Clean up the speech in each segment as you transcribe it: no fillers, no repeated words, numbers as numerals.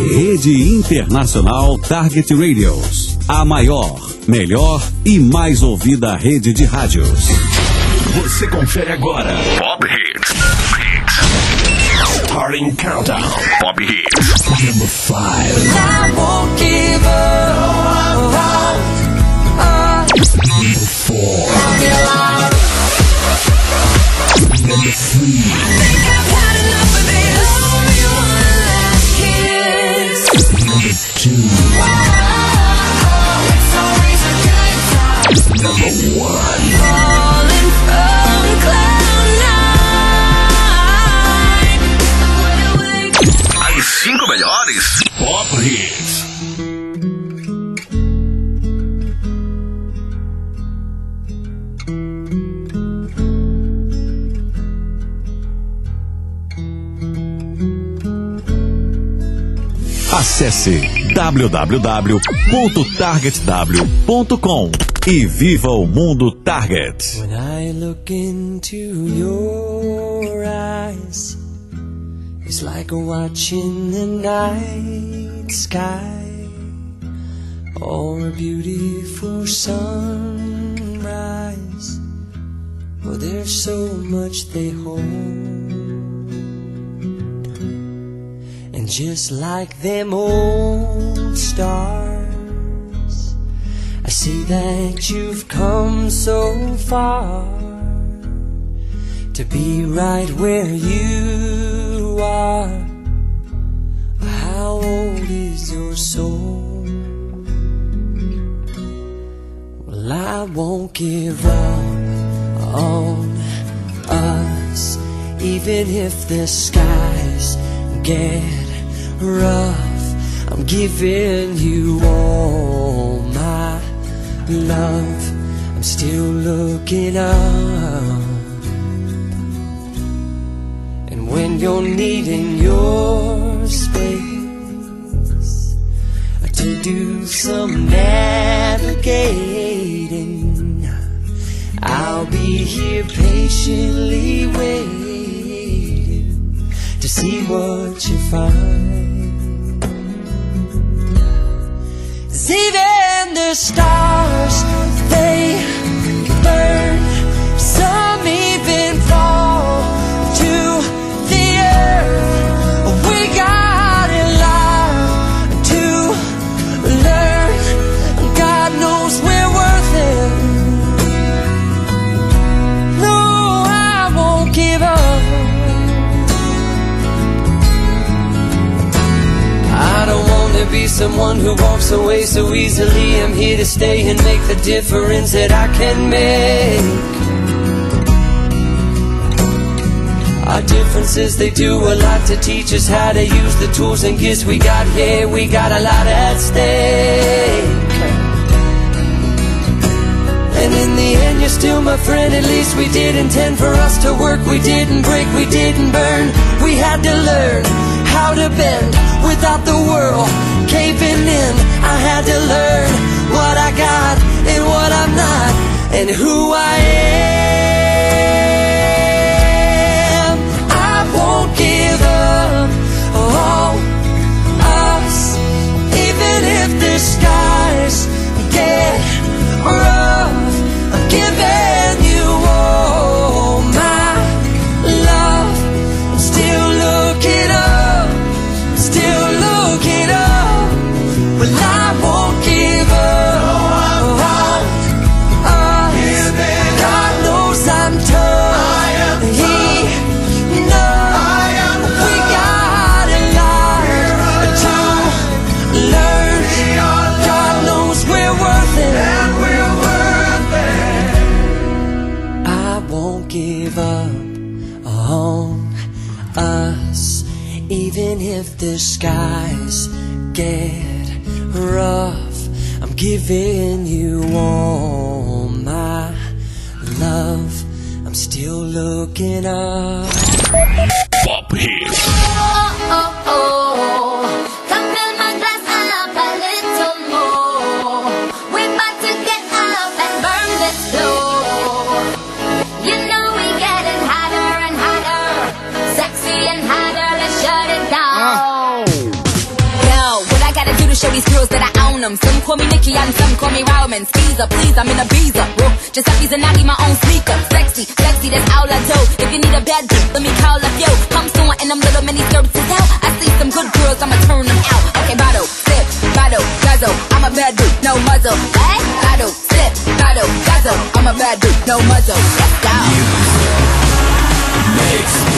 Rede Internacional Target Radios. A maior, melhor e mais ouvida rede de rádios. Você confere agora. Pop Hits. Starting Countdown. Pop Hits. Number 5. I won't give up. Number 4. Number 3. I think I've had enough of it. Only one last kiss. Number 2. It's always a good time. Number 1. Falling from cloud nine. As 5 melhores Pop Hits. Acesse www.targetw.com e viva o mundo Target. When I look into your eyes, it's like watching the night sky or a beautiful sunrise. Oh, there's so much they hold. And just like them old stars, I see that you've come so far to be right where you are. How old is your soul? Well, I won't give up on us, even if the skies get rough. I'm giving you all my love. I'm still looking up. And when you're needing your space to do some navigating, I'll be here patiently waiting to see what you find. 'Cause even the stars, they burn. Some even fall to the earth. We got a lot to learn. God knows we're worth it. No, I won't give up. I don't want to be someone who walks away so easily. I'm here to stay and make the difference that I can make. Our differences, they do a lot to teach us how to use the tools and gifts we got here. We got a lot at stake. And in the end, you're still my friend. At least we did intend for us to work. We didn't break, we didn't burn. We had to learn how to bend without the world caving in. I had to learn what I got and what I'm not, and who I am. I won't give up on us, even if the skies get rough. I'm giving you all my love. I'm still looking up, still looking up. Well, I won't give up. God knows I'm tough. He knows we got a lot to learn. God knows we're worth it. I won't give up on us, even if the skies get rough. I'm giving you all my love. I'm still looking up. Pop Hits. Come fill my glass up a little more. We're about to get up and burn this floor. You know we getting hotter and hotter, sexy and hotter. Let's shut it down. them. Some call me Nikki and some call me Rowman. Skeezer, please, I'm in a visa. Giuseppe's and Nagi, my own sneaker. Sexy, sexy, that's all I do. If you need a bad dude, let me call up yo. Come soon and them little mini skirts is out. I see some good girls, I'ma turn them out. Okay, bottle, sip, bottle, guzzle. I'm a bad dude, no muzzle. Hey, bottle, sip, bottle, guzzle. I'm a bad dude, no muzzle. Let's go. Makes me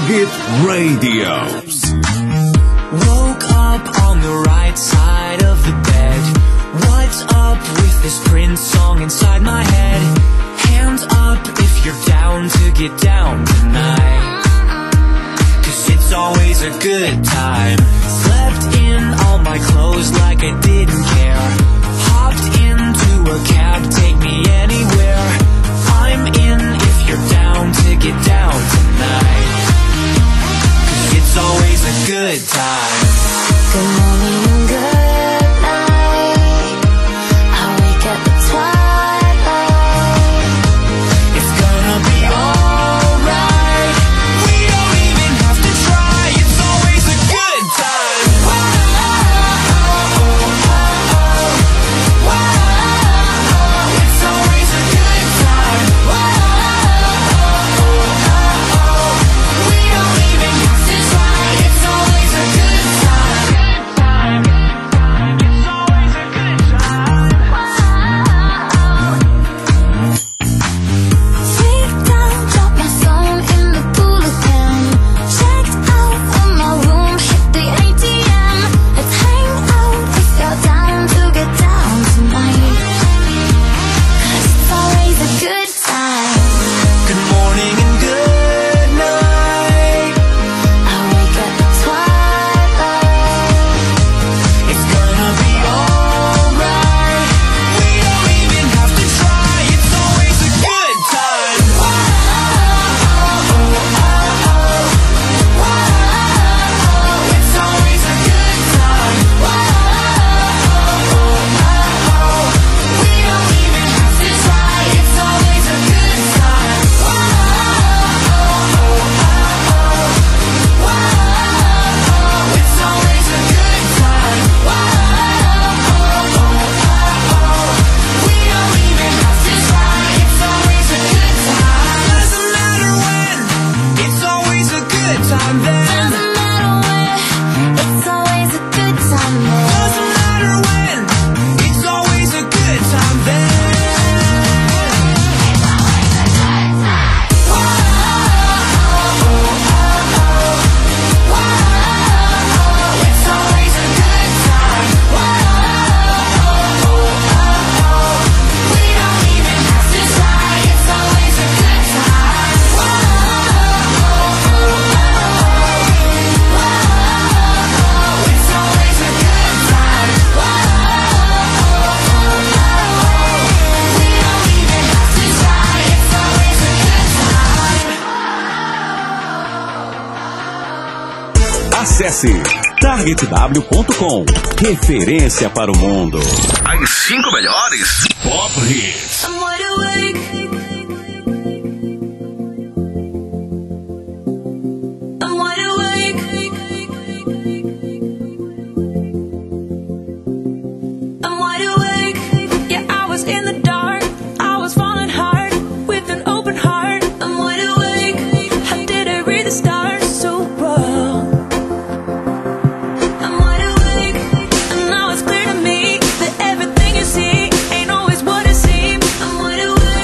Hit Radios. Woke up on the right side of the bed. What's up with this Prince song inside my head? Hands up if you're down to get down tonight. 'Cause it's always a good time. Slept in all my clothes like I didn't care. Hopped into a cab, take me anywhere. I'm in if you're down to get down tonight. 'Cause it's always a good time. Good morning and good night. I wake at the twilight. It's gonna be alright. We don't even have to try. It's always a good time. It's always a good time. We don't even have to try. It's always a good time. It's always a good time. Freaked out, dropped my phone in the pool again. Checked out of my room, hit the ATM. Let's hang out if you're down to get down tonight. 'Cause it's always a good time. Good morning and good night. I wake at the twilight. It's gonna be alright. We don't even have to try. It's always a good time. It's always a good time. We don't even have to try. It's always a good time. It's always a good time. We don't even have to try. It's always a good time. Doesn't matter when. It's always a good time then. Doesn't matter when, it's always a good time then. Doesn't matter when. It's always a good time then. It's always a good time. We don't even have to try. It's always a good time. It's always a good time. We don't even have to try. It's always a good time. Acesse targetw.com. Referência para o mundo. As 5 melhores Pop Hits. I'm wide awake. I'm wide awake. I'm wide awake. Yeah, I was in the dark. I was falling hard with an open heart. I'm wide awake. How did I read the stars so well? I'm wide awake, and now it's clear to me that everything you see ain't always what it seems. I'm wide awake.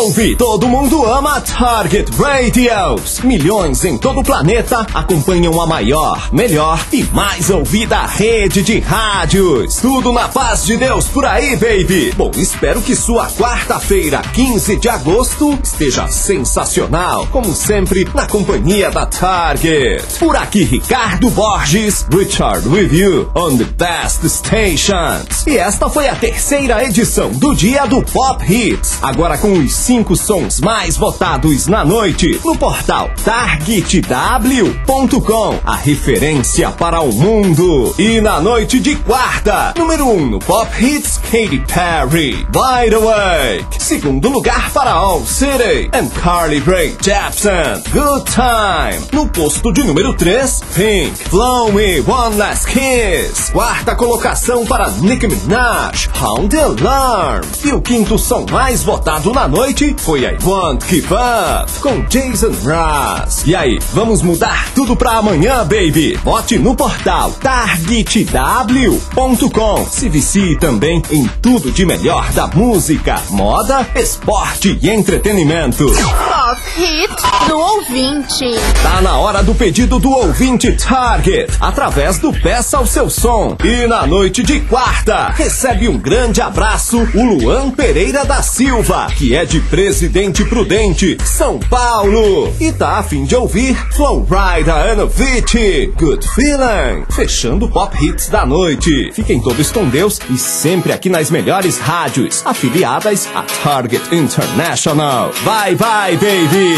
ouve, todo mundo ama Target Radios. Milhões em todo o planeta acompanham a maior, melhor e mais ouvida rede de rádios. Tudo na paz de Deus por aí, baby. Bom, espero que sua quarta-feira, 15 de agosto, esteja sensacional, como sempre, na companhia da Target. Por aqui, Ricardo Borges, Richard with you on the best stations. E esta foi a terceira edição do Dia do Pop Hits. Agora com os 5 sons mais votados na noite no portal targetw.com, a referência para o mundo. E na noite de quarta, número 1 no Pop Hits, Katy Perry, Wide Awake. Segundo lugar para All City and Carly Rae Jepsen, Good Time. No posto de número 3, Pink, Blow Me One Last Kiss. Quarta colocação para Nicki Minaj, Sound the Alarm. E o quinto som mais votado na noite foi I Won't Give Up, com Jason Mraz. E aí, vamos mudar tudo pra amanhã, baby? Vote no portal targetw.com. Se vicie também em tudo de melhor da música, moda, esporte e entretenimento. Pop Hits do ouvinte. Tá na hora do pedido do ouvinte Target, através do Peça o Seu Som. E na noite de quarta, recebe um grande abraço o Luan Pereira da Silva, que é de Presidente Prudente, São Paulo, e tá a fim de ouvir Flowrida and Avicii, Good Feeling, fechando o Pop Hits da noite. Fiquem todos com Deus e sempre aqui nas melhores rádios afiliadas a Target International. Bye bye, baby!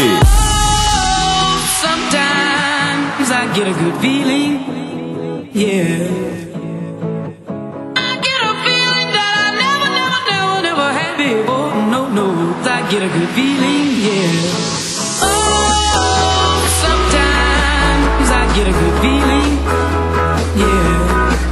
Sometimes I get a good feeling, yeah. I get a good feeling, yeah. Oh, sometimes I get a good feeling, yeah.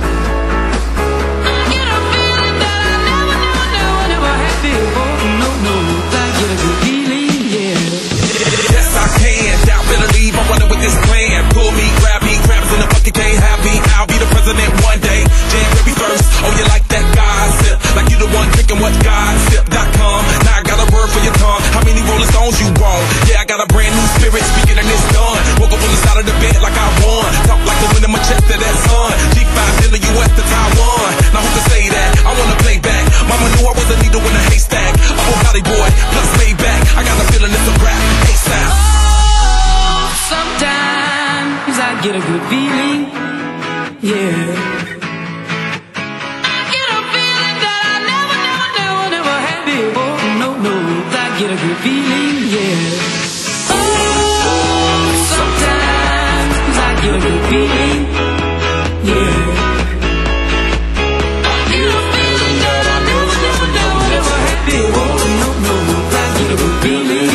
I get a feeling that I never had before. No, I get a good feeling, yeah. Yes, I can. Doubt, better leave. I'm running with this plan. Pull me, grab me, crabs in the bucket, can't have me. I'll be the president one day. January 1st. Oh, you like that gossip? Like you the one drinking what gossip.com. Now I got a word for your tongue. How many Rolling Stones you want? Yeah, I got a brand new spirit speaking and it's done. Woke up on the side of the bed like I won. Talk like the wind in my chest to that sun. G5 in the US to Taiwan. Now who can say that? I wanna play back. Mama knew I was a needle in a haystack. A whole body boy, plus laid back. I got a feeling it's a rap. ASAP. Oh, sometimes I get a good feeling, yeah. Get a good feeling, yeah. Oh, sometimes I get a good feeling, yeah. I get a feeling that I never had before. No, I get a good feeling.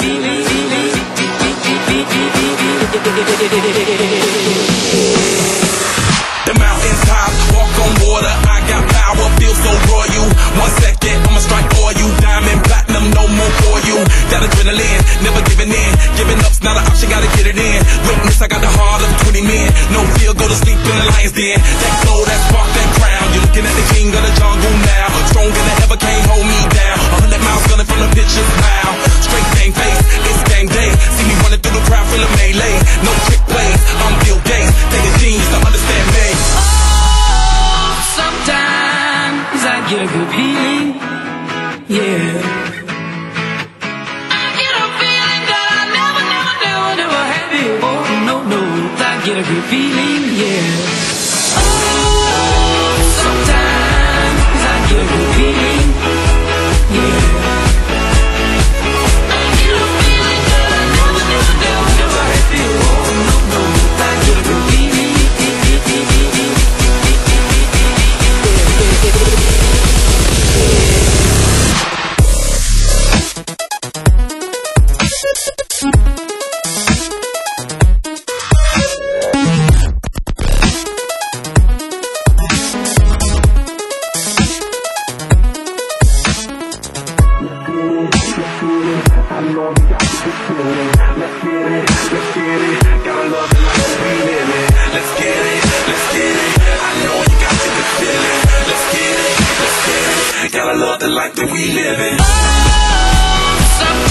The mountaintops, walk on water. I got power, feel so royal. 1 second, I'ma strike for you. Diamond, platinum, no more for you. That adrenaline, never giving in. Giving up's not an option, gotta get it in. Witness, I got the heart of 20 men. No fear, go to sleep in the lion's den. That glow, that spark, that crown. You're looking at the king of the jungle now. Stronger than ever, can't hold me down. 100 miles gunning from the picture's mile. Straight game face, it's game day. See me running through the crowd full of melee. No trick plays, I'm Bill Gates. Take a genius to understand me. Oh, sometimes I get a good feeling, yeah. I get a feeling that I never had before. No, I get a good feeling, yeah. Oh, sometimes I get a good feeling, yeah. I get a feeling that I never had before. No, I get a good feeling. Gotta love the life that we live in. Oh,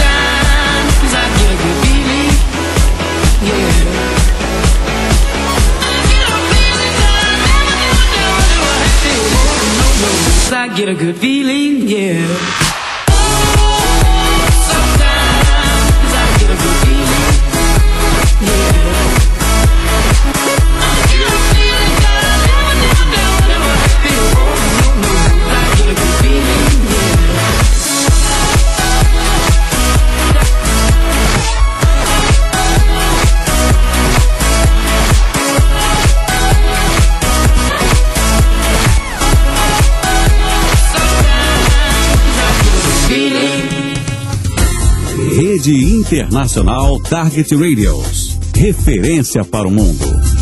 I get a good feeling, yeah. Rede Internacional Target Radios. Referência para o mundo.